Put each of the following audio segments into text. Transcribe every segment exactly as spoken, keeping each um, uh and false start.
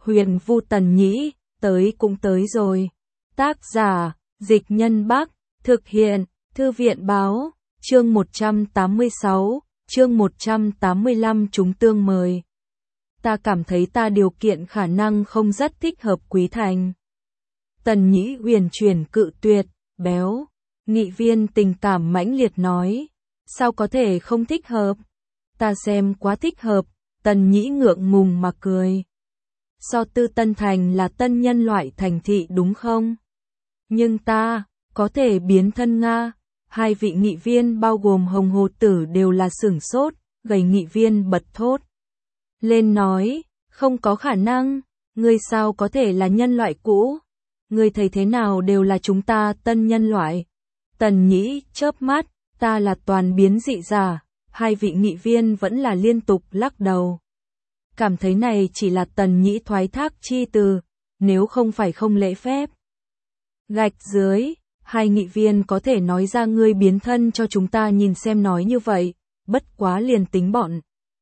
Huyền Vu Tần Nhĩ, tới cũng tới rồi. Tác giả, Dịch Nhân Bắc, thực hiện, Thư viện Báo, chương một trăm tám mươi sáu, chương một trăm tám mươi lăm chúng tương mời. Ta cảm thấy ta điều kiện khả năng không rất thích hợp Quý Thành. Tần Nhĩ huyền chuyển cự tuyệt, béo. Nghị viên tình cảm mãnh liệt nói. Sao có thể không thích hợp? Ta xem quá thích hợp. Tần Nhĩ ngượng ngùng mà cười. So Tư Tân Thành là tân nhân loại thành thị đúng không? Nhưng ta, có thể biến thân Nga. Hai vị nghị viên bao gồm Hồng Hồ Tử đều là sửng sốt, gầy nghị viên bật thốt. Lên nói, không có khả năng, ngươi sao có thể là nhân loại cũ? Ngươi thấy thế nào đều là chúng ta tân nhân loại. Tần Nhĩ chớp mắt, ta là toàn biến dị giả. Hai vị nghị viên vẫn là liên tục lắc đầu. Cảm thấy này chỉ là Tần Nhĩ thoái thác chi từ, nếu không phải không lễ phép. Gạch dưới, hai nghị viên có thể nói ra ngươi biến thân cho chúng ta nhìn xem nói như vậy, bất quá liền tính bọn.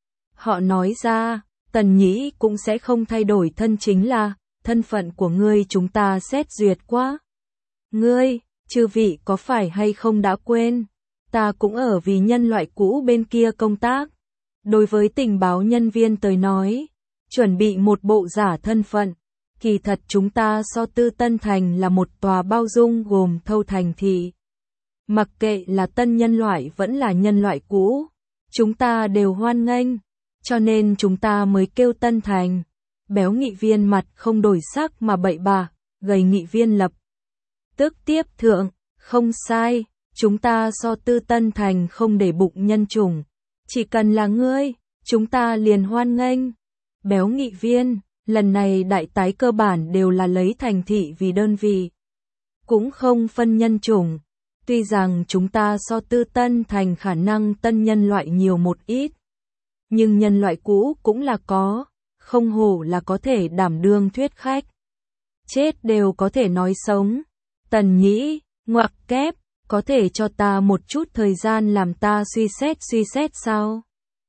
Họ nói ra, Tần Nhĩ cũng sẽ không thay đổi thân chính là, thân phận của ngươi chúng ta xét duyệt quá. Ngươi, chư vị có phải hay không đã quên, ta cũng ở vì nhân loại cũ bên kia công tác. Đối với tình báo nhân viên tới nói, chuẩn bị một bộ giả thân phận, kỳ thật chúng ta so Tư Tân Thành là một tòa bao dung gồm thâu thành thị. Mặc kệ là tân nhân loại vẫn là nhân loại cũ, chúng ta đều hoan nghênh, cho nên chúng ta mới kêu Tân Thành. Béo nghị viên mặt không đổi sắc mà bậy bạ, gầy nghị viên lập tức tiếp thượng, không sai, chúng ta so Tư Tân Thành không để bụng nhân chủng. Chỉ cần là ngươi, chúng ta liền hoan nghênh. Béo nghị viên, lần này đại tái cơ bản đều là lấy thành thị vì đơn vị. Cũng không phân nhân chủng. Tuy rằng chúng ta so Tư Tân Thành khả năng tân nhân loại nhiều một ít. Nhưng nhân loại cũ cũng là có, không hổ là có thể đảm đương thuyết khách. Chết đều có thể nói sống. Tần Nhĩ, ngoặc kép. Có thể cho ta một chút thời gian làm ta suy xét suy xét sao?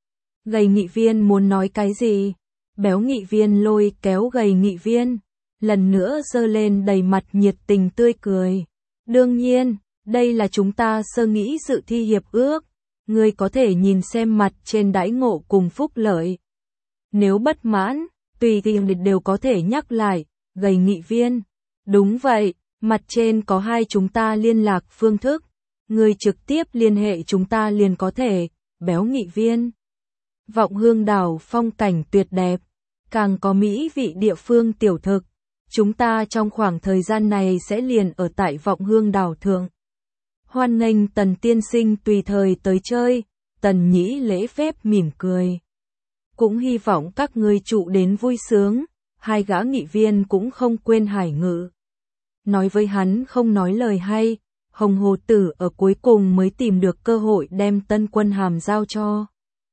Gầy nghị viên muốn nói cái gì? Béo nghị viên lôi kéo gầy nghị viên, lần nữa giơ lên đầy mặt nhiệt tình tươi cười. Đương nhiên, đây là chúng ta sơ nghĩ dự thi hiệp ước, ngươi có thể nhìn xem mặt trên đãi ngộ cùng phúc lợi. Nếu bất mãn, tùy tiện đều có thể nhắc lại, gầy nghị viên. Đúng vậy. Mặt trên có hai chúng ta liên lạc phương thức, người trực tiếp liên hệ chúng ta liền có thể, béo nghị viên. Vọng Hương đảo phong cảnh tuyệt đẹp, càng có mỹ vị địa phương tiểu thực, chúng ta trong khoảng thời gian này sẽ liền ở tại Vọng Hương đảo thượng. Hoan nghênh Tần tiên sinh tùy thời tới chơi, Tần Nhĩ lễ phép mỉm cười. Cũng hy vọng các ngươi trụ đến vui sướng, hai gã nghị viên cũng không quên Hải Ngự. Nói với hắn không nói lời hay, Hồng Hồ Tử ở cuối cùng mới tìm được cơ hội đem Tân Quân hàm giao cho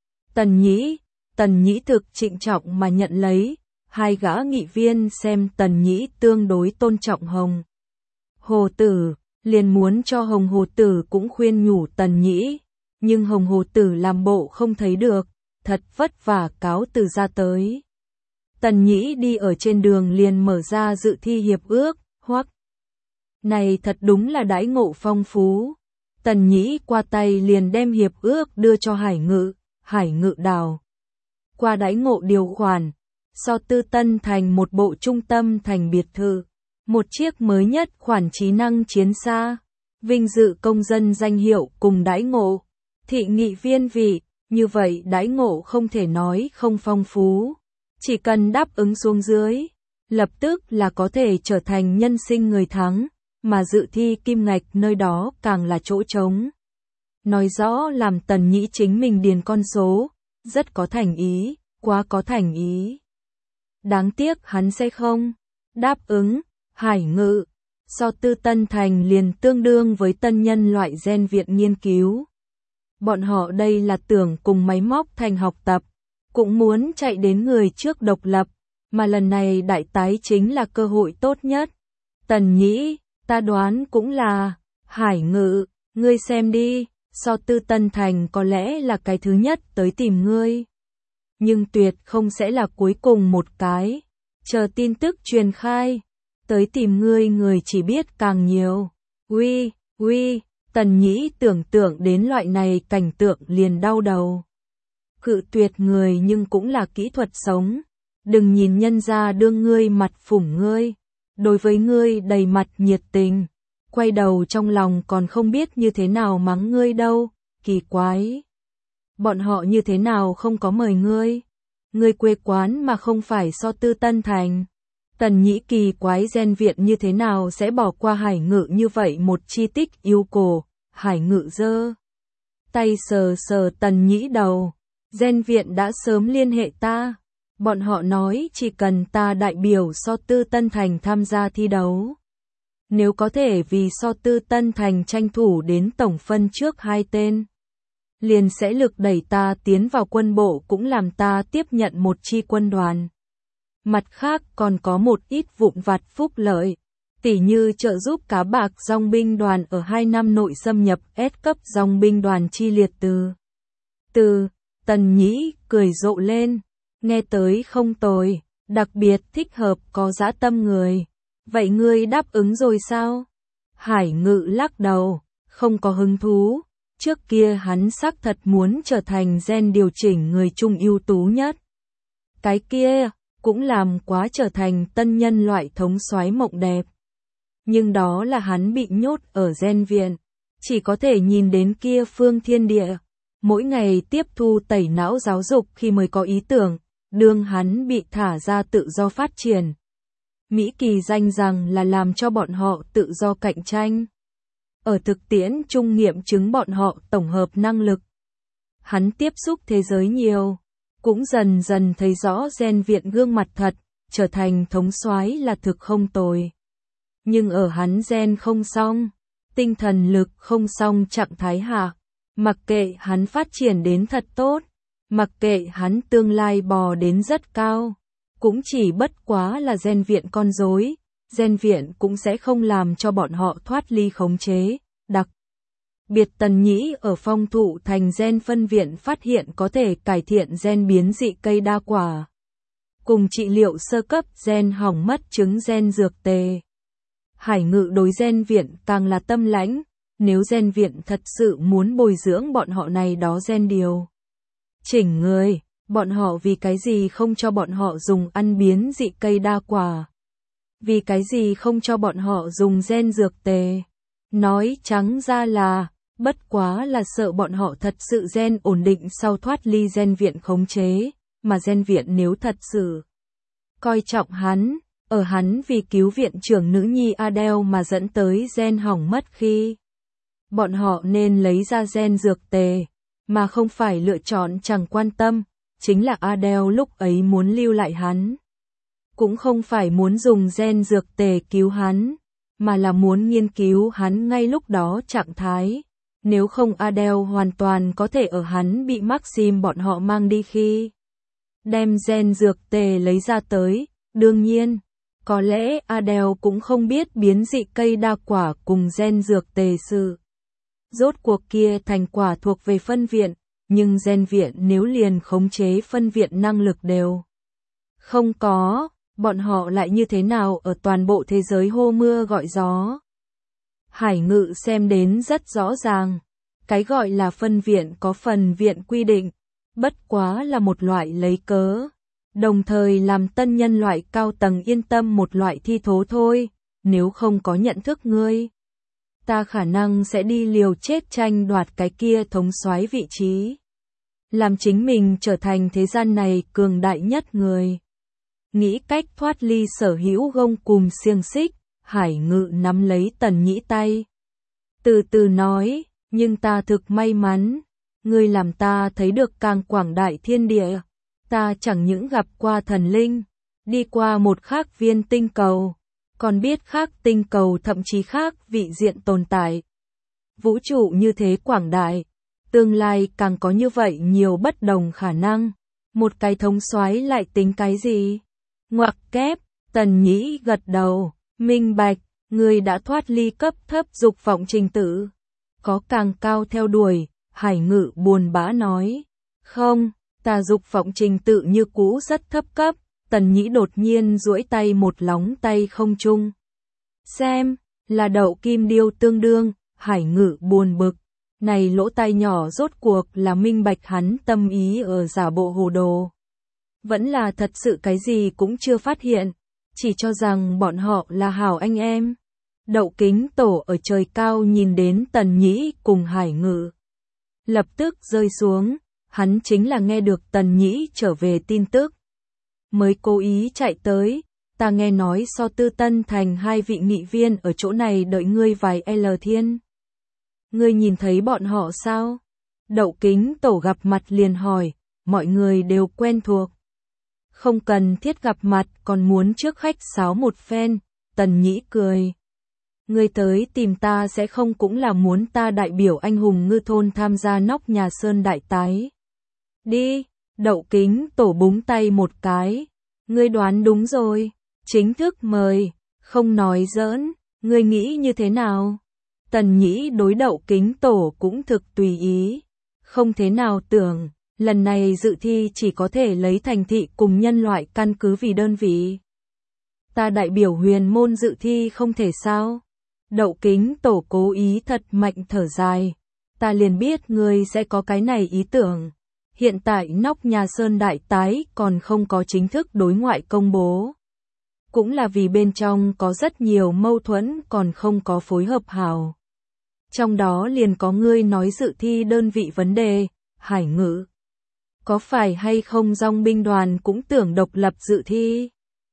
Tần Nhĩ. Tần Nhĩ thực trịnh trọng mà nhận lấy, hai gã nghị viên xem Tần Nhĩ tương đối tôn trọng Hồng Hồ Tử, liền muốn cho Hồng Hồ Tử cũng khuyên nhủ Tần Nhĩ, nhưng Hồng Hồ Tử làm bộ không thấy được, thật vất vả cáo từ ra tới. Tần Nhĩ đi ở trên đường liền mở ra dự thi hiệp ước, hoặc này thật đúng là đãi ngộ phong phú. Tần Nhĩ qua tay liền đem hiệp ước đưa cho Hải Ngự, Hải Ngự đào qua đãi ngộ điều khoản, so Tư Tân Thành một bộ trung tâm thành biệt thự, một chiếc mới nhất khoản trí năng chiến xa, vinh dự công dân danh hiệu cùng đãi ngộ, thị nghị viên vị, như vậy đãi ngộ không thể nói không phong phú, chỉ cần đáp ứng xuống dưới, lập tức là có thể trở thành nhân sinh người thắng. Mà dự thi kim ngạch nơi đó càng là chỗ trống. Nói rõ làm Tần Nhĩ chính mình điền con số, rất có thành ý, quá có thành ý. Đáng tiếc hắn sẽ không đáp ứng. Hải Ngự, so Tư Tân Thành liền tương đương với tân nhân loại gen viện nghiên cứu. Bọn họ đây là tưởng cùng máy móc thành học tập, cũng muốn chạy đến người trước độc lập, mà lần này đại tái chính là cơ hội tốt nhất. Tần Nhĩ, ta đoán cũng là, Hải Ngự, ngươi xem đi, so Tư Tân Thành có lẽ là cái thứ nhất tới tìm ngươi. Nhưng tuyệt không sẽ là cuối cùng một cái. chờ tin tức truyền khai, tới tìm ngươi người chỉ biết càng nhiều. Uy, uy, Tần Nhĩ tưởng tượng đến loại này cảnh tượng liền đau đầu. Cự tuyệt người nhưng cũng là kỹ thuật sống, đừng nhìn nhân ra đương ngươi mặt phủng ngươi, đối với ngươi đầy mặt nhiệt tình, quay đầu trong lòng còn không biết như thế nào mắng ngươi đâu, kỳ quái. Bọn họ như thế nào không có mời ngươi? Ngươi quê quán mà không phải so tư Tân Thành. Tần Nhĩ kỳ quái Gen Viện như thế nào sẽ bỏ qua Hải Ngự như vậy một chi tích yêu cổ. Hải Ngự giơ tay sờ sờ Tần Nhĩ đầu. Gen Viện đã sớm liên hệ ta. Bọn họ nói chỉ cần ta đại biểu so tư Tân Thành tham gia thi đấu. Nếu có thể vì so tư Tân Thành tranh thủ đến tổng phân trước hai tên, liền sẽ lực đẩy ta tiến vào quân bộ cũng làm ta tiếp nhận một chi quân đoàn. Mặt khác còn có một ít vụn vặt phúc lợi, tỉ như trợ giúp cá bạc dòng binh đoàn ở hai năm nội xâm nhập S cấp dòng binh đoàn chi liệt từ. Từ, Tần Nhĩ cười rộ lên, nghe tới không tồi, đặc biệt thích hợp có dã tâm người. Vậy ngươi đáp ứng rồi sao? Hải Ngự lắc đầu, không có hứng thú. Trước kia hắn xác thật muốn trở thành gen điều chỉnh người trung ưu tú nhất. Cái kia cũng làm quá trở thành tân nhân loại thống soái mộng đẹp. Nhưng đó là hắn bị nhốt ở gen viện, chỉ có thể nhìn đến kia phương thiên địa, mỗi ngày tiếp thu tẩy não giáo dục khi mới có ý tưởng, đương hắn bị thả ra tự do phát triển. Mỹ kỳ danh rằng là làm cho bọn họ tự do cạnh tranh. Ở thực tiễn trung nghiệm chứng bọn họ tổng hợp năng lực. Hắn tiếp xúc thế giới nhiều, cũng dần dần thấy rõ gen viện gương mặt thật, trở thành thống soái là thực không tồi. Nhưng ở hắn gen không xong, tinh thần lực không xong trạng thái hạ, mặc kệ hắn phát triển đến thật tốt, mặc kệ hắn tương lai bò đến rất cao, cũng chỉ bất quá là gen viện con rối, gen viện cũng sẽ không làm cho bọn họ thoát ly khống chế. Đặc biệt Tần Nhĩ ở phong thụ thành gen phân viện phát hiện có thể cải thiện gen biến dị cây đa quả, cùng trị liệu sơ cấp gen hỏng mất chứng gen dược tề. Hải Ngự đối gen viện càng là tâm lãnh, nếu gen viện thật sự muốn bồi dưỡng bọn họ này đó gen điều chỉnh người, bọn họ vì cái gì không cho bọn họ dùng ăn biến dị cây đa quả? Vì cái gì không cho bọn họ dùng gen dược tề? Nói trắng ra là, bất quá là sợ bọn họ thật sự gen ổn định sau thoát ly gen viện khống chế, mà gen viện nếu thật sự coi trọng hắn, ở hắn vì cứu viện trưởng nữ nhi Adele mà dẫn tới gen hỏng mất khi. Bọn họ nên lấy ra gen dược tề, mà không phải lựa chọn chẳng quan tâm, chính là Adele lúc ấy muốn lưu lại hắn. Cũng không phải muốn dùng gen dược tề cứu hắn, mà là muốn nghiên cứu hắn ngay lúc đó trạng thái. Nếu không Adele hoàn toàn có thể ở hắn bị Maxim bọn họ mang đi khi đem gen dược tề lấy ra tới. Đương nhiên, có lẽ Adele cũng không biết biến dị cây đa quả cùng gen dược tề sự. Rốt cuộc kia thành quả thuộc về phân viện, nhưng gen viện nếu liền khống chế phân viện năng lực đều không có, bọn họ lại như thế nào ở toàn bộ thế giới hô mưa gọi gió. Hải Ngự xem đến rất rõ ràng, cái gọi là phân viện có phần viện quy định, bất quá là một loại lấy cớ, đồng thời làm tân nhân loại cao tầng yên tâm một loại thi thố thôi, nếu không có nhận thức ngươi, ta khả năng sẽ đi liều chết tranh đoạt cái kia thống soái vị trí, làm chính mình trở thành thế gian này cường đại nhất người. Nghĩ cách thoát ly sở hữu gông cùm xiềng xích, Hải Ngự nắm lấy Tần Nhĩ tay. Từ từ nói, nhưng ta thực may mắn, ngươi làm ta thấy được càng quảng đại thiên địa, ta chẳng những gặp qua thần linh, đi qua một khác viên tinh cầu, còn biết khác tinh cầu thậm chí khác vị diện tồn tại. Vũ trụ như thế quảng đại, tương lai càng có như vậy nhiều bất đồng khả năng, một cái thống soái lại tính cái gì? Ngoặc kép, Tần Nhĩ gật đầu, minh bạch, ngươi đã thoát ly cấp thấp dục vọng trình tự. Có càng cao theo đuổi, Hải Ngự buồn bã nói. Không, ta dục vọng trình tự như cũ rất thấp cấp, Tần Nhĩ đột nhiên duỗi tay một lóng tay không trung. Xem, là đậu kim điêu tương đương, Hải Ngự buồn bực. Này lỗ tai nhỏ rốt cuộc là minh bạch hắn tâm ý ở giả bộ hồ đồ. Vẫn là thật sự cái gì cũng chưa phát hiện, chỉ cho rằng bọn họ là hảo anh em. Đậu Kính Tổ ở trời cao nhìn đến Tần Nhĩ cùng Hải Ngự. Lập tức rơi xuống, hắn chính là nghe được Tần Nhĩ trở về tin tức. Mới cố ý chạy tới, ta nghe nói so Tư Tân Thành hai vị nghị viên ở chỗ này đợi ngươi vài L thiên. Ngươi nhìn thấy bọn họ sao? Đậu Kính Tổ gặp mặt liền hỏi, mọi người đều quen thuộc. Không cần thiết gặp mặt còn muốn trước khách sáo một phen, Tần Nhĩ cười. Ngươi tới tìm ta sẽ không cũng là muốn ta đại biểu anh hùng ngư thôn tham gia nóc nhà sơn đại tái. Đi, Đậu Kính Tổ búng tay một cái. Ngươi đoán đúng rồi, chính thức mời, không nói giỡn, ngươi nghĩ như thế nào? Tần Nhĩ đối Đậu Kính Tổ cũng thực tùy ý, không thế nào tưởng, lần này dự thi chỉ có thể lấy thành thị cùng nhân loại căn cứ vì đơn vị. Ta đại biểu huyền môn dự thi không thể sao? Đậu Kính Tổ cố ý thật mạnh thở dài, ta liền biết ngươi sẽ có cái này ý tưởng. Hiện tại nóc nhà sơn đại tái còn không có chính thức đối ngoại công bố. Cũng là vì bên trong có rất nhiều mâu thuẫn còn không có phối hợp hảo. Trong đó liền có ngươi nói dự thi đơn vị vấn đề, Hải Ngự. Có phải hay không dòng binh đoàn cũng tưởng độc lập dự thi?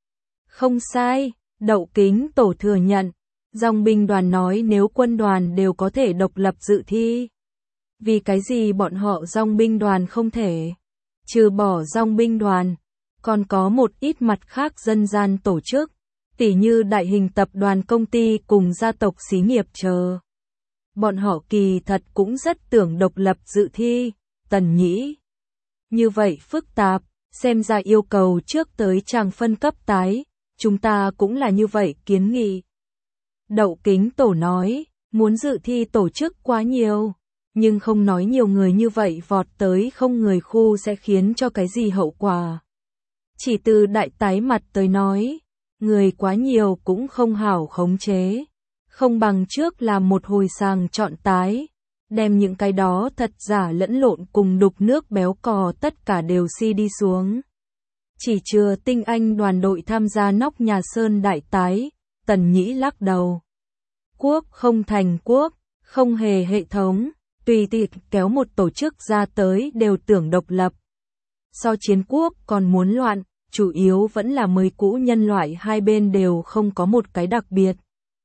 Không sai, Đậu Kính Tổ thừa nhận. Dòng binh đoàn nói nếu quân đoàn đều có thể độc lập dự thi. Vì cái gì bọn họ dòng binh đoàn không thể? Trừ bỏ dòng binh đoàn, còn có một ít mặt khác dân gian tổ chức, tỉ như đại hình tập đoàn công ty cùng gia tộc xí nghiệp chờ. Bọn họ kỳ thật cũng rất tưởng độc lập dự thi, Tần Nhĩ. Như vậy phức tạp, xem ra yêu cầu trước tới trang phân cấp tái, chúng ta cũng là như vậy kiến nghị. Đậu Kính Tổ nói, muốn dự thi tổ chức quá nhiều, nhưng không nói nhiều người như vậy vọt tới không người khu sẽ khiến cho cái gì hậu quả. Chỉ từ đại tái mặt tới nói, người quá nhiều cũng không hảo khống chế, không bằng trước làm một hồi sàng chọn tái, đem những cái đó thật giả lẫn lộn cùng đục nước béo cò tất cả đều si đi xuống. Chỉ chừa tinh anh đoàn đội tham gia nóc nhà sơn đại tái, Tần Nhĩ lắc đầu. Quốc không thành quốc, không hề hệ thống, tùy tiện kéo một tổ chức ra tới đều tưởng độc lập. So chiến quốc còn muốn loạn, chủ yếu vẫn là mới cũ nhân loại hai bên đều không có một cái đặc biệt.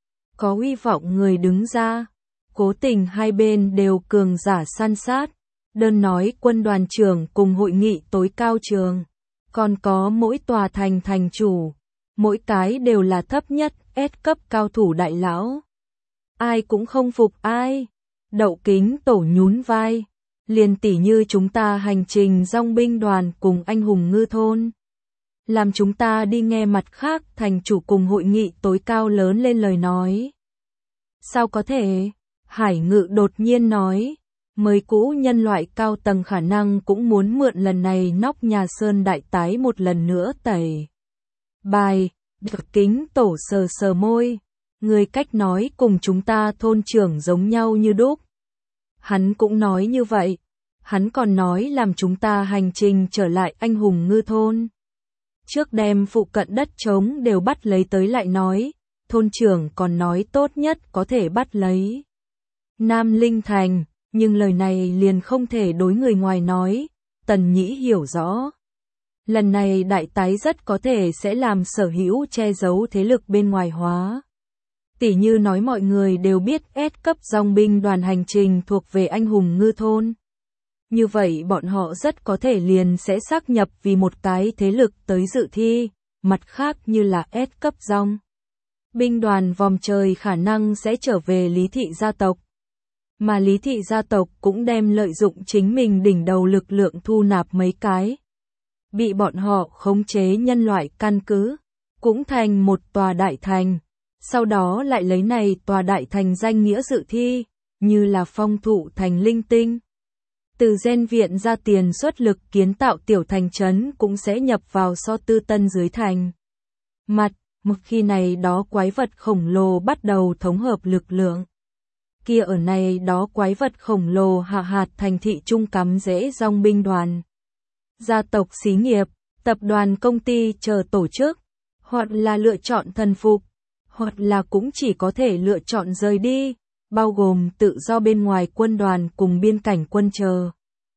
Có uy vọng người đứng ra, cố tình hai bên đều cường giả san sát, đơn nói quân đoàn trưởng cùng hội nghị tối cao trường, còn có mỗi tòa thành thành chủ, mỗi cái đều là thấp nhất S cấp cao thủ đại lão. Ai cũng không phục ai. Đậu Kính Tổ nhún vai, liền tỉ như chúng ta hành trình dòng binh đoàn cùng anh hùng ngư thôn. Làm chúng ta đi nghe mặt khác thành chủ cùng hội nghị tối cao lớn lên lời nói. Sao có thể? Hải Ngự đột nhiên nói, mới cũ nhân loại cao tầng khả năng cũng muốn mượn lần này nóc nhà sơn đại tái một lần nữa tẩy. Bài, Đậu Kính Tổ sờ sờ môi. Người cách nói cùng chúng ta thôn trưởng giống nhau như đúc. Hắn cũng nói như vậy. Hắn còn nói làm chúng ta hành trình trở lại anh hùng ngư thôn. Trước đem phụ cận đất trống đều bắt lấy tới lại nói. Thôn trưởng còn nói tốt nhất có thể bắt lấy Nam Linh Thành. Nhưng lời này liền không thể đối người ngoài nói. Tần Nhĩ hiểu rõ. Lần này đại tái rất có thể sẽ làm sở hữu che giấu thế lực bên ngoài hóa. Tỉ như nói mọi người đều biết S cấp dòng binh đoàn hành trình thuộc về anh hùng ngư thôn. Như vậy bọn họ rất có thể liền sẽ xác nhập vì một cái thế lực tới dự thi, mặt khác như là S cấp dòng binh đoàn vòm trời khả năng sẽ trở về Lý Thị gia tộc. Mà Lý Thị gia tộc cũng đem lợi dụng chính mình đỉnh đầu lực lượng thu nạp mấy cái. Bị bọn họ khống chế nhân loại căn cứ, cũng thành một tòa đại thành. Sau đó lại lấy này tòa đại thành danh nghĩa dự thi, như là phong thụ thành linh tinh. Từ gen viện ra tiền xuất lực kiến tạo tiểu thành trấn cũng sẽ nhập vào so tư tân dưới thành. Mặt, một khi này đó quái vật khổng lồ bắt đầu thống hợp lực lượng. Kia ở này đó quái vật khổng lồ hạ hạt thành thị trung cắm rễ dòng binh đoàn. Gia tộc xí nghiệp, tập đoàn công ty chờ tổ chức, hoặc là lựa chọn thần phục, hoặc là cũng chỉ có thể lựa chọn rời đi, bao gồm tự do bên ngoài quân đoàn cùng biên cảnh quân chờ.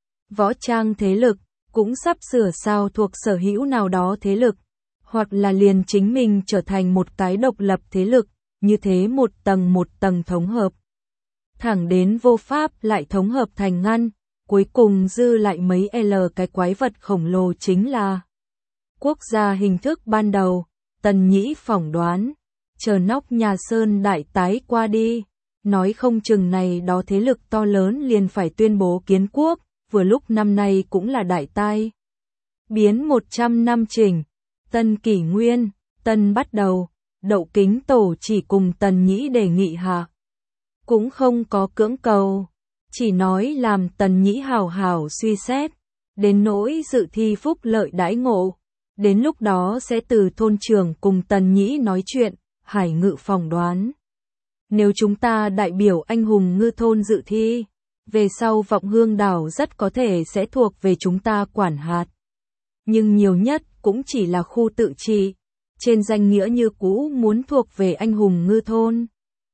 Võ trang thế lực, cũng sắp sửa sao thuộc sở hữu nào đó thế lực, hoặc là liền chính mình trở thành một cái độc lập thế lực, như thế một tầng một tầng thống hợp. Thẳng đến vô pháp lại thống hợp thành ngăn, cuối cùng dư lại mấy L cái quái vật khổng lồ chính là quốc gia hình thức ban đầu, Tần Nhĩ phỏng đoán, chờ nóc nhà Sơn đại tái qua đi, nói không chừng này đó thế lực to lớn liền phải tuyên bố kiến quốc, vừa lúc năm nay cũng là đại tai. Biến một trăm năm chỉnh, Tân kỷ nguyên, Tân bắt đầu, Đậu Kính Tổ chỉ cùng Tần Nhĩ đề nghị hạ. Cũng không có cưỡng cầu, chỉ nói làm Tần Nhĩ hào hào suy xét, đến nỗi dự thi phúc lợi đãi ngộ. Đến lúc đó sẽ từ thôn trưởng cùng Tần Nhĩ nói chuyện, Hải Ngự phỏng đoán. Nếu chúng ta đại biểu anh hùng ngư thôn dự thi, về sau Vọng Hương đảo rất có thể sẽ thuộc về chúng ta quản hạt. Nhưng nhiều nhất cũng chỉ là khu tự trị, trên danh nghĩa như cũ muốn thuộc về anh hùng ngư thôn.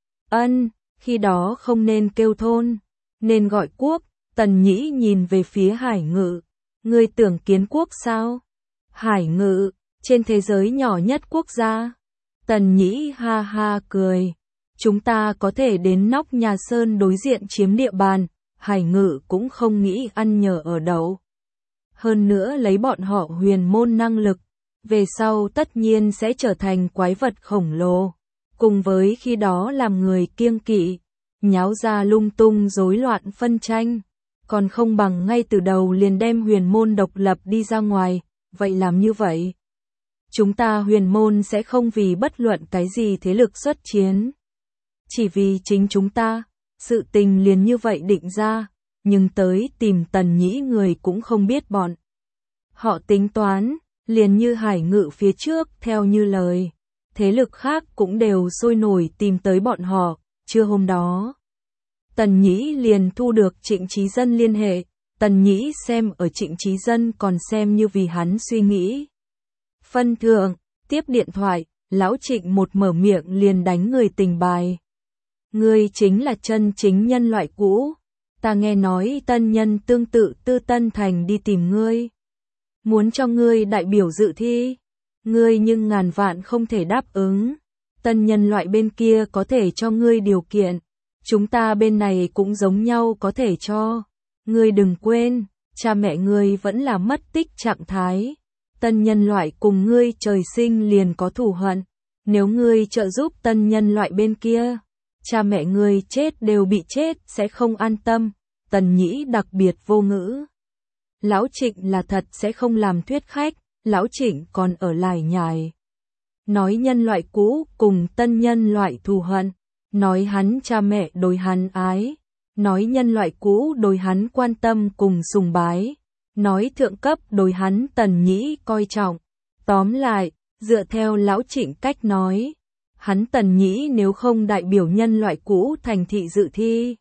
Ân, khi đó không nên kêu thôn, nên gọi quốc. Tần Nhĩ nhìn về phía Hải Ngự, ngươi tưởng kiến quốc sao? Hải Ngự, trên thế giới nhỏ nhất quốc gia. Tần Nhĩ ha ha cười, chúng ta có thể đến nóc nhà Sơn đối diện chiếm địa bàn, Hải Ngự cũng không nghĩ ăn nhờ ở đậu. Hơn nữa lấy bọn họ huyền môn năng lực, về sau tất nhiên sẽ trở thành quái vật khổng lồ, cùng với khi đó làm người kiêng kỵ, nháo ra lung tung rối loạn phân tranh, còn không bằng ngay từ đầu liền đem huyền môn độc lập đi ra ngoài, vậy làm như vậy. Chúng ta huyền môn sẽ không vì bất luận cái gì thế lực xuất chiến. Chỉ vì chính chúng ta, sự tình liền như vậy định ra, nhưng tới tìm Tần Nhĩ người cũng không biết bọn. Họ tính toán, liền như Hải Ngự phía trước theo như lời, thế lực khác cũng đều sôi nổi tìm tới bọn họ, trưa hôm đó. Tần Nhĩ liền thu được Trịnh Chí Dân liên hệ, Tần Nhĩ xem ở Trịnh Chí Dân còn xem như vì hắn suy nghĩ. Phân thượng, tiếp điện thoại, lão Trịnh một mở miệng liền đánh người tình bài. Ngươi chính là chân chính nhân loại cũ, ta nghe nói tân nhân tương tự Tư Tân Thành đi tìm ngươi. Muốn cho ngươi đại biểu dự thi, ngươi nhưng ngàn vạn không thể đáp ứng. Tân nhân loại bên kia có thể cho ngươi điều kiện, chúng ta bên này cũng giống nhau có thể cho. Ngươi đừng quên, cha mẹ ngươi vẫn là mất tích trạng thái. Tân nhân loại cùng ngươi trời sinh liền có thù hận, nếu ngươi trợ giúp tân nhân loại bên kia, cha mẹ ngươi chết đều bị chết sẽ không an tâm. Tần Nhĩ đặc biệt vô ngữ. Lão Trịnh là thật sẽ không làm thuyết khách, lão Trịnh còn ở lải nhải. Nói nhân loại cũ cùng tân nhân loại thù hận, nói hắn cha mẹ đối hắn ái, nói nhân loại cũ đối hắn quan tâm cùng sùng bái, nói thượng cấp đối hắn Tần Nhĩ coi trọng. Tóm lại, dựa theo lão Trịnh cách nói, hắn Tần Nhĩ nếu không đại biểu nhân loại cũ thành thị dự thi,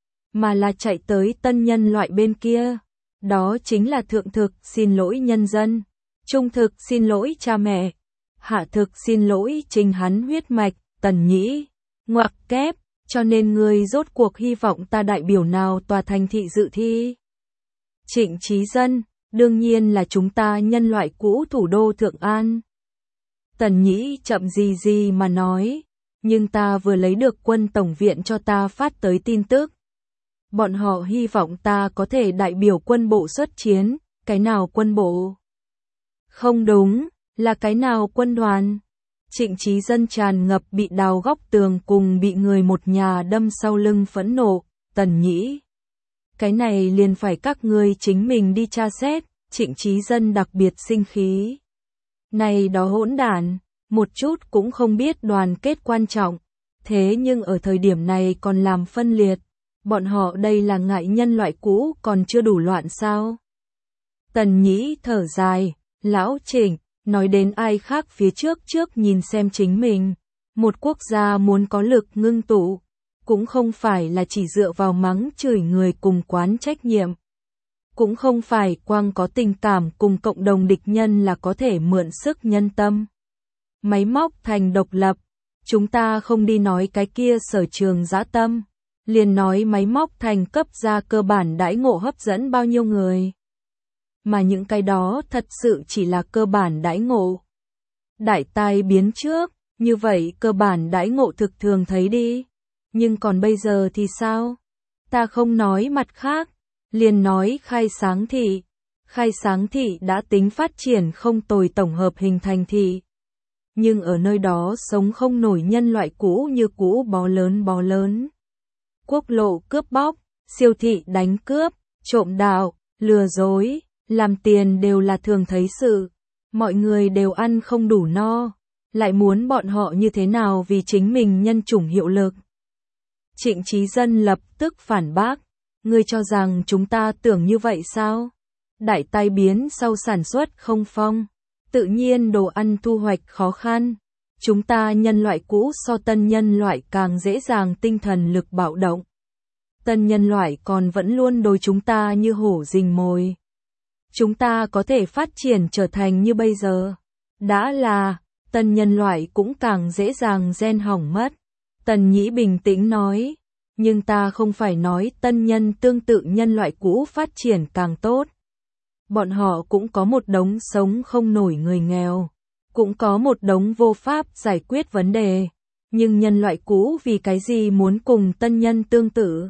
mà là chạy tới tân nhân loại bên kia, đó chính là thượng thực xin lỗi nhân dân, trung thực xin lỗi cha mẹ, hạ thực xin lỗi chính hắn huyết mạch. Tần Nhĩ ngoặc kép, cho nên ngươi rốt cuộc hy vọng ta đại biểu nào tòa thành thị dự thi? Trịnh Chí Dân, đương nhiên là chúng ta nhân loại cũ thủ đô Thượng An. Tần Nhĩ chậm gì gì mà nói, nhưng ta vừa lấy được quân tổng viện cho ta phát tới tin tức. Bọn họ hy vọng ta có thể đại biểu quân bộ xuất chiến, cái nào quân bộ? Không đúng, là cái nào quân đoàn? Trịnh Chí Dân tràn ngập bị đào góc tường cùng bị người một nhà đâm sau lưng phẫn nộ. Tần Nhĩ, cái này liền phải các ngươi chính mình đi tra xét. Trịnh Chí Dân đặc biệt sinh khí. Này đó hỗn đản, một chút cũng không biết đoàn kết quan trọng, thế nhưng ở thời điểm này còn làm phân liệt. Bọn họ đây là ngại nhân loại cũ còn chưa đủ loạn sao? Tần Nhĩ thở dài, lão Trịnh, nói đến ai khác phía trước trước nhìn xem chính mình. Một quốc gia muốn có lực ngưng tụ, cũng không phải là chỉ dựa vào mắng chửi người cùng quán trách nhiệm. Cũng không phải quang có tình cảm cùng cộng đồng địch nhân là có thể mượn sức nhân tâm. Máy móc thành độc lập, chúng ta không đi nói cái kia sở trường dã tâm, liền nói máy móc thành cấp ra cơ bản đãi ngộ hấp dẫn bao nhiêu người. Mà những cái đó thật sự chỉ là cơ bản đãi ngộ. Đại tai biến trước, như vậy cơ bản đãi ngộ thực thường thấy đi. Nhưng còn bây giờ thì sao? Ta không nói mặt khác, liền nói khai sáng thị. Khai sáng thị đã tính phát triển không tồi tổng hợp hình thành thị. Nhưng ở nơi đó sống không nổi nhân loại cũ như cũ bó lớn bó lớn. Quốc lộ cướp bóc, siêu thị đánh cướp, trộm đạo, lừa dối, làm tiền đều là thường thấy sự. Mọi người đều ăn không đủ no, lại muốn bọn họ như thế nào vì chính mình nhân chủng hiệu lực. Trịnh Chí Dân lập tức phản bác, ngươi cho rằng chúng ta tưởng như vậy sao? Đại tai biến sau sản xuất không phong, tự nhiên đồ ăn thu hoạch khó khăn. Chúng ta nhân loại cũ so tân nhân loại càng dễ dàng tinh thần lực bạo động. Tân nhân loại còn vẫn luôn đối chúng ta như hổ rình mồi. Chúng ta có thể phát triển trở thành như bây giờ. Đã là, tân nhân loại cũng càng dễ dàng gen hỏng mất. Tần Nhĩ bình tĩnh nói, nhưng ta không phải nói tân nhân tương tự nhân loại cũ phát triển càng tốt. Bọn họ cũng có một đống sống không nổi người nghèo, cũng có một đống vô pháp giải quyết vấn đề. Nhưng nhân loại cũ vì cái gì muốn cùng tân nhân tương tự?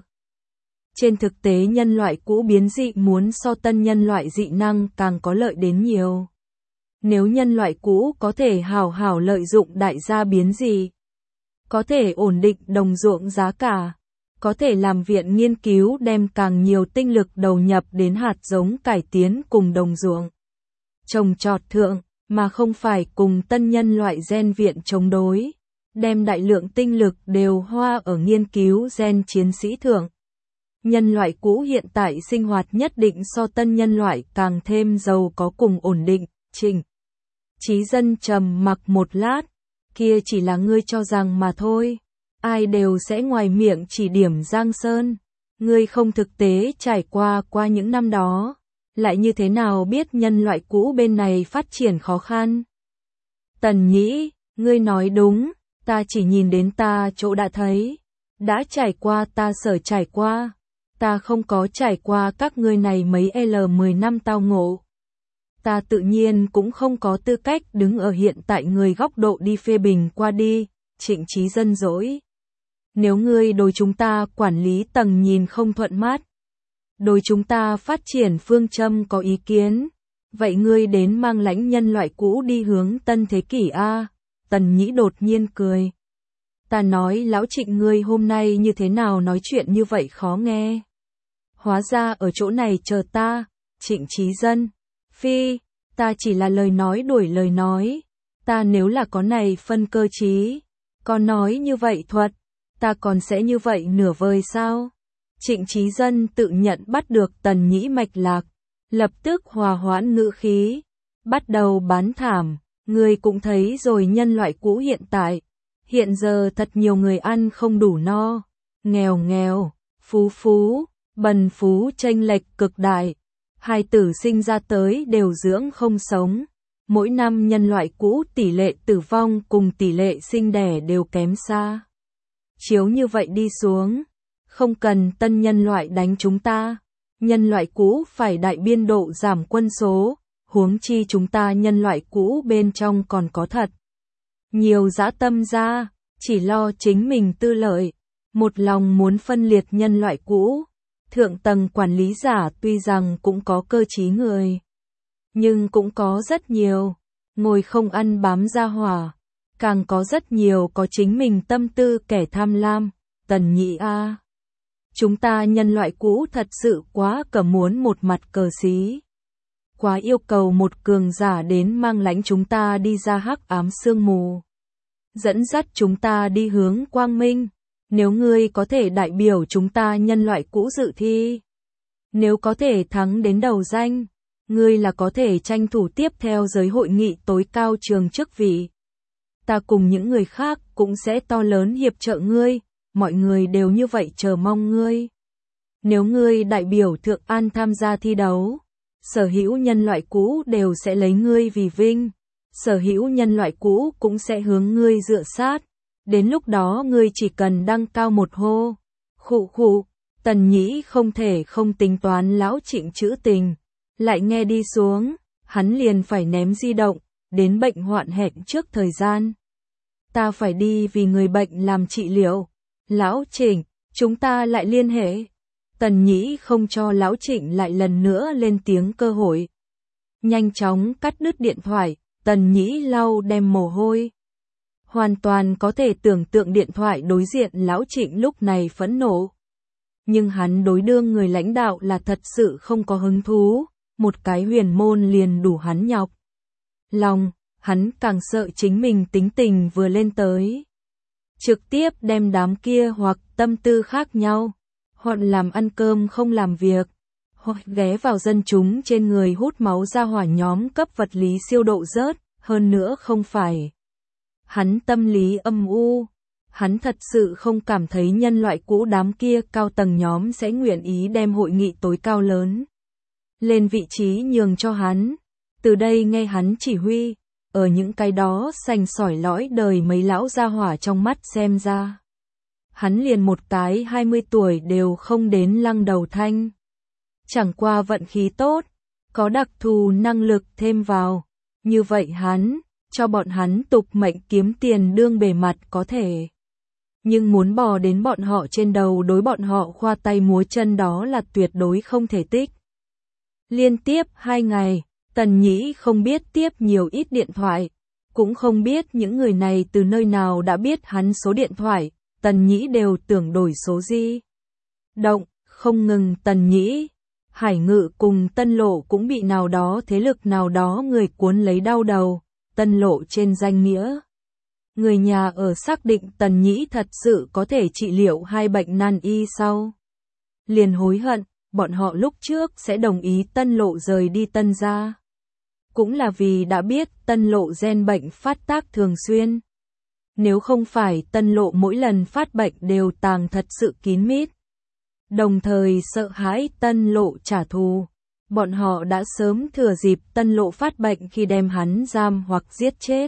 Trên thực tế nhân loại cũ biến dị muốn so tân nhân loại dị năng càng có lợi đến nhiều. Nếu nhân loại cũ có thể hào hào lợi dụng đại gia biến dị, có thể ổn định đồng ruộng giá cả, có thể làm viện nghiên cứu đem càng nhiều tinh lực đầu nhập đến hạt giống cải tiến cùng đồng ruộng trồng trọt thượng, mà không phải cùng tân nhân loại gen viện chống đối, đem đại lượng tinh lực đều hoa ở nghiên cứu gen chiến sĩ thượng. Nhân loại cũ hiện tại sinh hoạt nhất định so tân nhân loại càng thêm giàu có cùng ổn định. Trịnh Chí Dân trầm mặc một lát, kia chỉ là ngươi cho rằng mà thôi. Ai đều sẽ ngoài miệng chỉ điểm Giang Sơn. Ngươi không thực tế trải qua qua những năm đó, lại như thế nào biết nhân loại cũ bên này phát triển khó khăn? Tần Nhĩ, ngươi nói đúng, ta chỉ nhìn đến ta chỗ đã thấy, đã trải qua ta sở trải qua. Ta không có trải qua các ngươi này mấy L mười năm tao ngộ. Ta tự nhiên cũng không có tư cách đứng ở hiện tại người góc độ đi phê bình qua đi. Trịnh Chí Dân dỗi. Nếu ngươi đối chúng ta quản lý tầng nhìn không thuận mắt, đối chúng ta phát triển phương châm có ý kiến, vậy ngươi đến mang lãnh nhân loại cũ đi hướng tân thế kỷ a. Tần Nhĩ đột nhiên cười. Ta nói lão Trịnh ngươi hôm nay như thế nào nói chuyện như vậy khó nghe. Hóa ra ở chỗ này chờ ta. Trịnh Chí Dân. Phi, ta chỉ là lời nói đuổi lời nói. Ta nếu là có này phân cơ trí, còn nói như vậy thuật, ta còn sẽ như vậy nửa vời sao? Trịnh Chí Dân tự nhận bắt được Tần Nhĩ mạch lạc, lập tức hòa hoãn ngữ khí, bắt đầu bán thảm. Người cũng thấy rồi nhân loại cũ hiện tại, hiện giờ thật nhiều người ăn không đủ no, nghèo nghèo, phú phú, bần phú chênh lệch cực đại, hài tử sinh ra tới đều dưỡng không sống. Mỗi năm nhân loại cũ tỷ lệ tử vong cùng tỷ lệ sinh đẻ đều kém xa. Chiếu như vậy đi xuống, không cần tân nhân loại đánh chúng ta, nhân loại cũ phải đại biên độ giảm quân số, huống chi chúng ta nhân loại cũ bên trong còn có thật nhiều dã tâm ra, chỉ lo chính mình tư lợi, một lòng muốn phân liệt nhân loại cũ. Thượng tầng quản lý giả tuy rằng cũng có cơ trí người, nhưng cũng có rất nhiều ngồi không ăn bám ra hỏa, càng có rất nhiều có chính mình tâm tư kẻ tham lam. Tần Nhĩ a, chúng ta nhân loại cũ thật sự quá cờ muốn một mặt cờ xí, quá yêu cầu một cường giả đến mang lãnh chúng ta đi ra hắc ám sương mù, dẫn dắt chúng ta đi hướng quang minh. Nếu ngươi có thể đại biểu chúng ta nhân loại cũ dự thi, nếu có thể thắng đến đầu danh, ngươi là có thể tranh thủ tiếp theo giới hội nghị tối cao trường chức vị. Ta cùng những người khác cũng sẽ to lớn hiệp trợ ngươi, mọi người đều như vậy chờ mong ngươi. Nếu ngươi đại biểu Thượng An tham gia thi đấu, sở hữu nhân loại cũ đều sẽ lấy ngươi vì vinh, sở hữu nhân loại cũ cũng sẽ hướng ngươi dựa sát, đến lúc đó ngươi chỉ cần đăng cao một hô. Khụ khụ, Tần Nhĩ không thể không tính toán lão Trịnh trữ tình, lại nghe đi xuống, hắn liền phải ném di động, đến bệnh hoạn hẹn trước thời gian. Ta phải đi vì người bệnh làm trị liệu. Lão Trịnh, chúng ta lại liên hệ. Tần Nhĩ không cho Lão Trịnh lại lần nữa lên tiếng cơ hội. Nhanh chóng cắt đứt điện thoại, Tần Nhĩ lau đem mồ hôi. Hoàn toàn có thể tưởng tượng điện thoại đối diện Lão Trịnh lúc này phẫn nộ. Nhưng hắn đối đương người lãnh đạo là thật sự không có hứng thú, một cái huyền môn liền đủ hắn nhọc. Lòng, hắn càng sợ chính mình tính tình vừa lên tới. Trực tiếp đem đám kia hoặc tâm tư khác nhau, hoặc làm ăn cơm không làm việc, hoặc ghé vào dân chúng trên người hút máu ra hỏa nhóm cấp vật lý siêu độ rớt, hơn nữa không phải. Hắn tâm lý âm u, hắn thật sự không cảm thấy nhân loại cũ đám kia cao tầng nhóm sẽ nguyện ý đem hội nghị tối cao lớn lên vị trí nhường cho hắn, từ đây nghe hắn chỉ huy. Ở những cái đó sành sỏi lõi đời mấy lão gia hỏa trong mắt xem ra. Hắn liền một cái hai mươi tuổi đều không đến lăng đầu thanh. Chẳng qua vận khí tốt, có đặc thù năng lực thêm vào. Như vậy hắn, cho bọn hắn tục mệnh kiếm tiền đương bề mặt có thể. Nhưng muốn bò đến bọn họ trên đầu đối bọn họ khoa tay múa chân đó là tuyệt đối không thể tích. Liên tiếp hai ngày. Tần Nhĩ không biết tiếp nhiều ít điện thoại, cũng không biết những người này từ nơi nào đã biết hắn số điện thoại, Tần Nhĩ đều tưởng đổi số di động, không ngừng Tần Nhĩ. Hải Ngự cùng Tân Lộ cũng bị nào đó thế lực nào đó người cuốn lấy đau đầu, Tân Lộ trên danh nghĩa. Người nhà ở xác định Tần Nhĩ thật sự có thể trị liệu hai bệnh nan y sau. Liền hối hận, bọn họ lúc trước sẽ đồng ý Tân Lộ rời đi Tân gia. Cũng là vì đã biết Tân Lộ gen bệnh phát tác thường xuyên. Nếu không phải Tân Lộ mỗi lần phát bệnh đều tàng thật sự kín mít. Đồng thời sợ hãi Tân Lộ trả thù. Bọn họ đã sớm thừa dịp Tân Lộ phát bệnh khi đem hắn giam hoặc giết chết.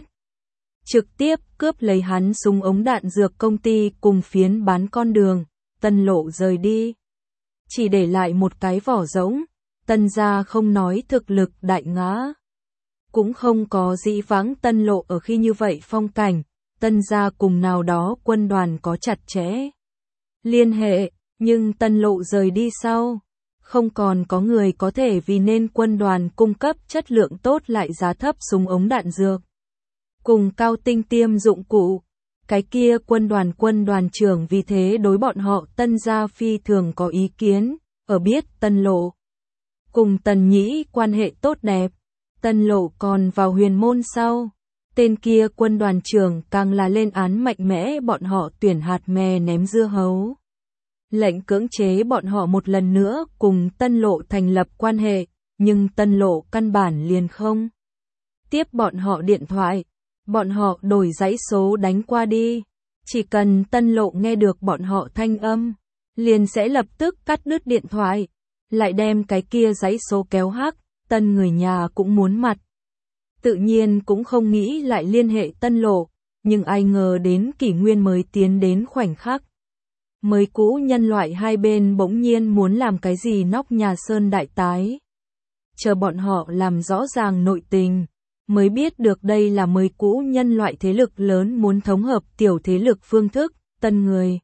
Trực tiếp cướp lấy hắn súng ống đạn dược công ty cùng phiến bán con đường. Tân Lộ rời đi. Chỉ để lại một cái vỏ rỗng. Tân gia không nói thực lực đại ngã. Cũng không có dĩ vãng Tân Lộ ở khi như vậy phong cảnh, Tân gia cùng nào đó quân đoàn có chặt chẽ liên hệ, nhưng Tân Lộ rời đi sau, không còn có người có thể vì nên quân đoàn cung cấp chất lượng tốt lại giá thấp súng ống đạn dược. Cùng cao tinh tiêm dụng cụ, cái kia quân đoàn quân đoàn trưởng vì thế đối bọn họ Tân gia phi thường có ý kiến, ở biết Tân Lộ cùng Tần Nhĩ quan hệ tốt đẹp. Tân Lộ còn vào huyền môn sau, tên kia quân đoàn trưởng càng là lên án mạnh mẽ bọn họ tuyển hạt mè ném dưa hấu. Lệnh cưỡng chế bọn họ một lần nữa cùng Tân Lộ thành lập quan hệ, nhưng Tân Lộ căn bản liền không tiếp bọn họ điện thoại, bọn họ đổi dãy số đánh qua đi, chỉ cần Tân Lộ nghe được bọn họ thanh âm, liền sẽ lập tức cắt đứt điện thoại, lại đem cái kia dãy số kéo hắc. Tân người nhà cũng muốn mặt. Tự nhiên cũng không nghĩ lại liên hệ Tân Lộ, nhưng ai ngờ đến kỷ nguyên mới tiến đến khoảnh khắc. Mới cũ nhân loại hai bên bỗng nhiên muốn làm cái gì nóc nhà sơn đại tái. Chờ bọn họ làm rõ ràng nội tình, mới biết được đây là mới cũ nhân loại thế lực lớn muốn thống hợp tiểu thế lực phương thức, Tân người.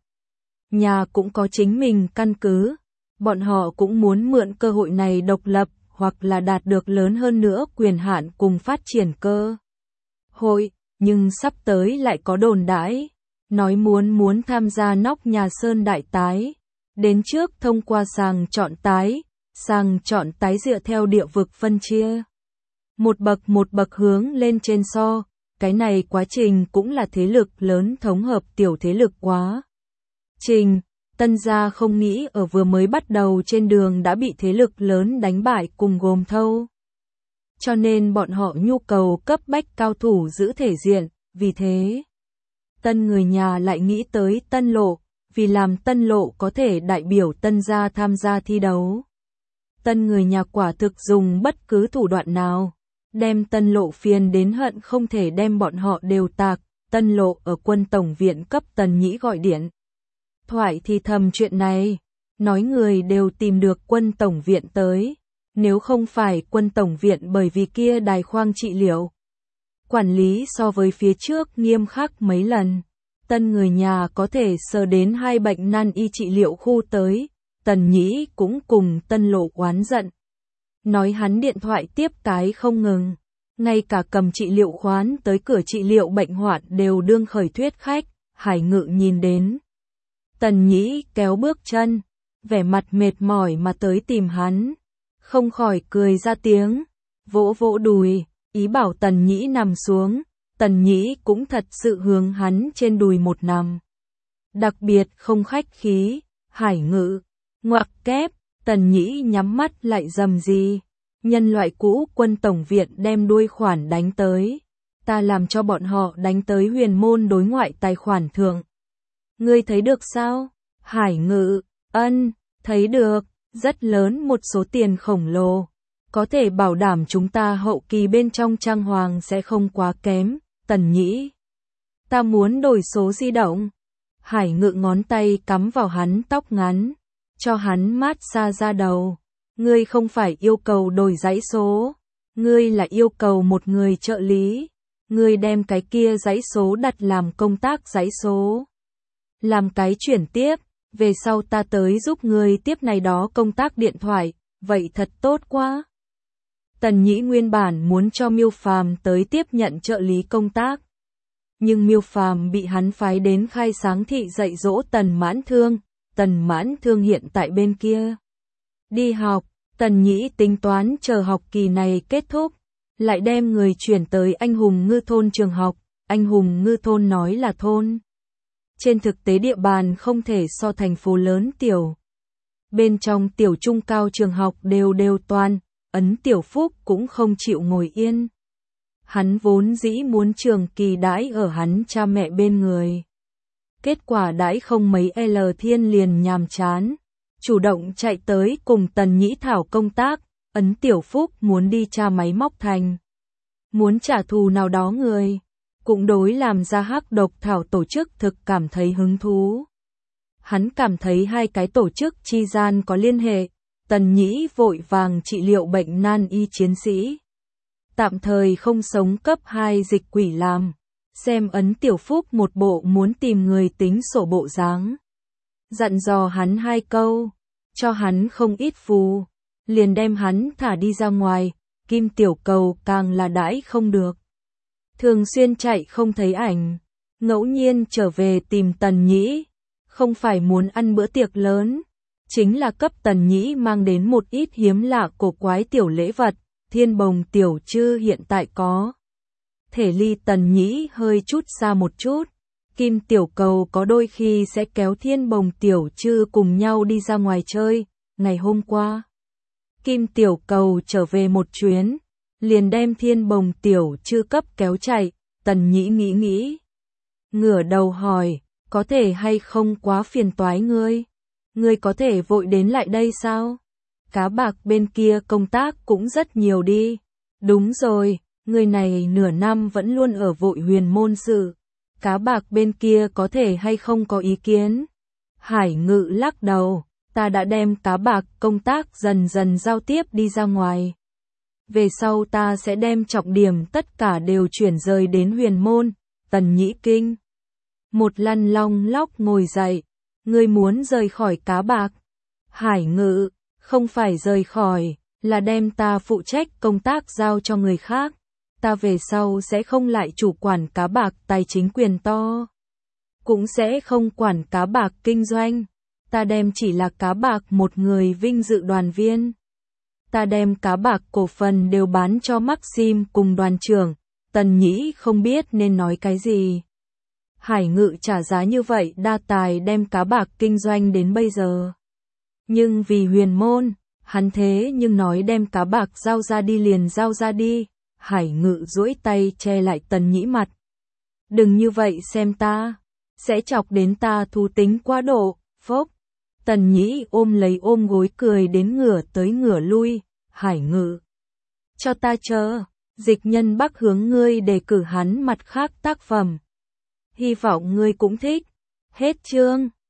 Nhà cũng có chính mình căn cứ, bọn họ cũng muốn mượn cơ hội này độc lập, hoặc là đạt được lớn hơn nữa quyền hạn cùng phát triển cơ hội, nhưng sắp tới lại có đồn đãi, nói muốn muốn tham gia nóc nhà sơn đại tái, đến trước thông qua sàng chọn tái, sàng chọn tái dựa theo địa vực phân chia. Một bậc một bậc hướng lên trên so, cái này quá trình cũng là thế lực lớn thống hợp tiểu thế lực quá. trình, Tân gia không nghĩ ở vừa mới bắt đầu trên đường đã bị thế lực lớn đánh bại cùng gồm thâu. Cho nên bọn họ nhu cầu cấp bách cao thủ giữ thể diện, vì thế Tân người nhà lại nghĩ tới Tân Lộ, vì làm Tân Lộ có thể đại biểu Tân gia tham gia thi đấu. Tân người nhà quả thực dùng bất cứ thủ đoạn nào, đem Tân Lộ phiền đến hận không thể đem bọn họ đều tạc. Tân Lộ ở quân tổng viện cấp Tần Nhĩ gọi điện thoại thì thầm chuyện này, nói người đều tìm được quân tổng viện tới, nếu không phải quân tổng viện bởi vì kia đài khoang trị liệu quản lý so với phía trước nghiêm khắc mấy lần, Tân người nhà có thể sờ đến hai bệnh nan y trị liệu khu tới. Tần Nhĩ cũng cùng Tân Lộ oán giận, nói hắn điện thoại tiếp cái không ngừng, ngay cả cầm trị liệu khoán tới cửa trị liệu bệnh hoạn đều đương khởi thuyết khách. Hải Ngự nhìn đến Tần Nhĩ kéo bước chân, vẻ mặt mệt mỏi mà tới tìm hắn, không khỏi cười ra tiếng, vỗ vỗ đùi, ý bảo Tần Nhĩ nằm xuống. Tần Nhĩ cũng thật sự hướng hắn trên đùi một nằm, đặc biệt không khách khí. Hải Ngự ngoặc kép, Tần Nhĩ nhắm mắt lại rầm gì, nhân loại cũ quân tổng viện đem đuôi khoản đánh tới, ta làm cho bọn họ đánh tới huyền môn đối ngoại tài khoản thượng. Ngươi thấy được sao? Hải Ngự, ân, thấy được, rất lớn một số tiền khổng lồ, có thể bảo đảm chúng ta hậu kỳ bên trong trang hoàng sẽ không quá kém. Tần Nhĩ, ta muốn đổi số di động. Hải Ngự ngón tay cắm vào hắn tóc ngắn, cho hắn mát xa ra đầu. Ngươi không phải yêu cầu đổi dãy số, ngươi là yêu cầu một người trợ lý. Ngươi đem cái kia dãy số đặt làm công tác dãy số, làm cái chuyển tiếp, về sau ta tới giúp ngươi tiếp này đó công tác điện thoại, vậy thật tốt quá. Tần Nhĩ nguyên bản muốn cho Miêu Phàm tới tiếp nhận trợ lý công tác, nhưng Miêu Phàm bị hắn phái đến Khai Sáng thị dạy dỗ Tần Mãn Thương. Tần Mãn Thương hiện tại bên kia đi học, Tần Nhĩ tính toán chờ học kỳ này kết thúc, lại đem người chuyển tới Anh Hùng Ngư thôn trường học. Anh Hùng Ngư thôn nói là thôn, trên thực tế địa bàn không thể so thành phố lớn tiểu. Bên trong tiểu trung cao trường học đều đều toàn, Ấn Tiểu Phúc cũng không chịu ngồi yên. Hắn vốn dĩ muốn trường kỳ đãi ở hắn cha mẹ bên người. Kết quả đãi không mấy L Thiên liền nhàm chán, chủ động chạy tới cùng Tần Nhĩ thảo công tác. Ấn Tiểu Phúc muốn đi tra máy móc thành, muốn trả thù nào đó người, cũng đối làm ra hắc độc thảo tổ chức thực cảm thấy hứng thú. Hắn cảm thấy hai cái tổ chức chi gian có liên hệ. Tần Nhĩ vội vàng trị liệu bệnh nan y chiến sĩ, tạm thời không sống cấp hai dịch quỷ làm, xem Ấn Tiểu Phúc một bộ muốn tìm người tính sổ bộ dáng, dặn dò hắn hai câu, cho hắn không ít phù, liền đem hắn thả đi ra ngoài. Kim Tiểu Cầu càng là đãi không được, thường xuyên chạy không thấy ảnh, ngẫu nhiên trở về tìm Tần Nhĩ, không phải muốn ăn bữa tiệc lớn, chính là cấp Tần Nhĩ mang đến một ít hiếm lạ cổ quái tiểu lễ vật. Thiên Bồng Tiểu Trư hiện tại có thể ly Tần Nhĩ hơi chút xa một chút, Kim Tiểu Cầu có đôi khi sẽ kéo Thiên Bồng Tiểu Trư cùng nhau đi ra ngoài chơi. Ngày hôm qua, Kim Tiểu Cầu trở về một chuyến, liền đem Thiên Bồng Tiểu Trư cấp kéo chạy. Tần Nhĩ nghĩ nghĩ, ngửa đầu hỏi, có thể hay không quá phiền toái ngươi? Ngươi có thể vội đến lại đây sao? Cá bạc bên kia công tác cũng rất nhiều đi. Đúng rồi, người này nửa năm vẫn luôn ở vội huyền môn sự. Cá bạc bên kia có thể hay không có ý kiến? Hải Ngự lắc đầu, ta đã đem cá bạc công tác dần dần giao tiếp đi ra ngoài. Về sau ta sẽ đem trọng điểm tất cả đều chuyển rời đến huyền môn. Tần Nhĩ kinh, một lăn long lóc ngồi dậy, ngươi muốn rời khỏi cá bạc? Hải Ngự, không phải rời khỏi, là đem ta phụ trách công tác giao cho người khác. Ta về sau sẽ không lại chủ quản cá bạc tài chính quyền to, cũng sẽ không quản cá bạc kinh doanh. Ta đem chỉ là cá bạc một người vinh dự đoàn viên. Ta đem cá bạc cổ phần đều bán cho Maxim cùng đoàn trưởng. Tần Nhĩ không biết nên nói cái gì. Hải Ngự trả giá như vậy đa tài đem cá bạc kinh doanh đến bây giờ. Nhưng vì huyền môn, hắn thế nhưng nói đem cá bạc giao ra đi liền giao ra đi. Hải Ngự duỗi tay che lại Tần Nhĩ mặt. Đừng như vậy xem ta, sẽ chọc đến ta thú tính quá độ, phốc. Tần Nhĩ ôm lấy ôm gối cười đến ngửa tới ngửa lui. Hải Ngự, cho ta chờ, Dịch Nhân Bắc hướng ngươi đề cử hắn mặt khác tác phẩm. Hy vọng ngươi cũng thích. Hết chương.